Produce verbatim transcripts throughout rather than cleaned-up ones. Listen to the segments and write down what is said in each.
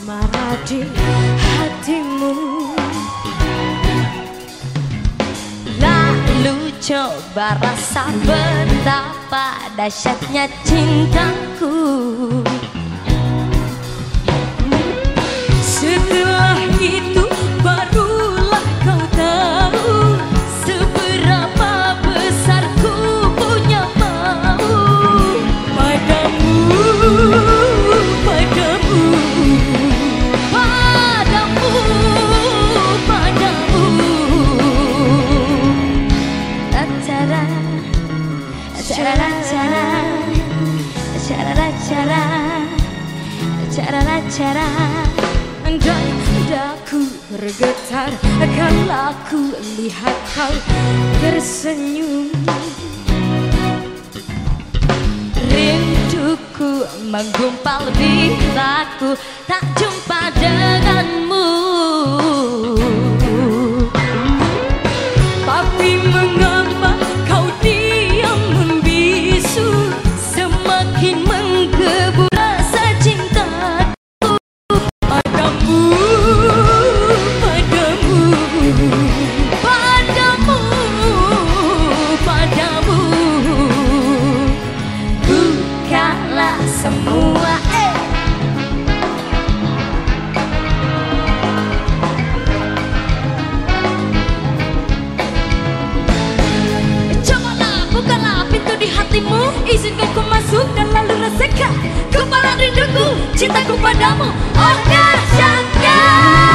asmara di hatimu. Lalu coba rasa betapa dahsyatnya cintaku. Setelah itu barulah kau tahu seberapa besar ku punya mau padamu, padamu, padamu, padamu. Acara, acara, acara, acara, acara, acara, acara. Andai dadaku bergetar kalau ku lihat kau tersenyum. Rinduku menggumpal bilaku tak jumpa denganmu. Tapi mengapa kau diam membisu, semakin menggebu rasa cinta. Semua eh. Cobalah bukalah pintu di hatimu, izinkan ku masuk dan lalu rasakan kepala rinduku, cintaku padamu. Oh dahsyatnya.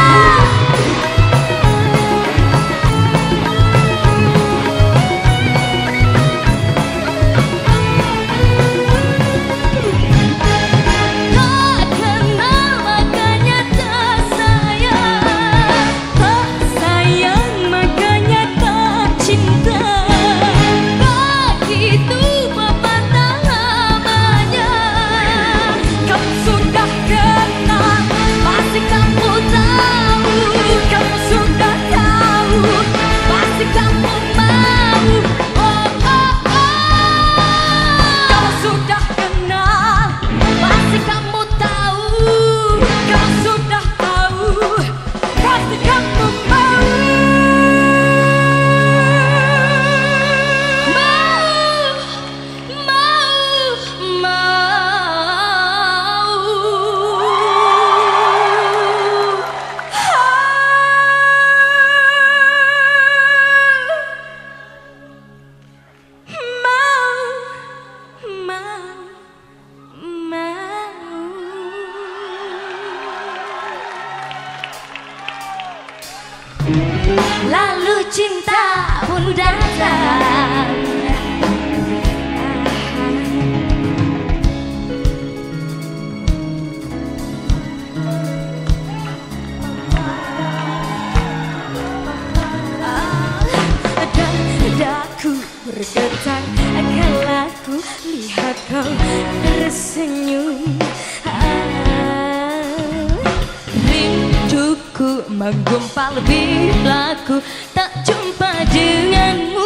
Lalu cinta pun datang. Dadaku bergetar kalau ku lihat kau tersenyum. Rinduku menggumpal bilaku tak jumpa denganmu.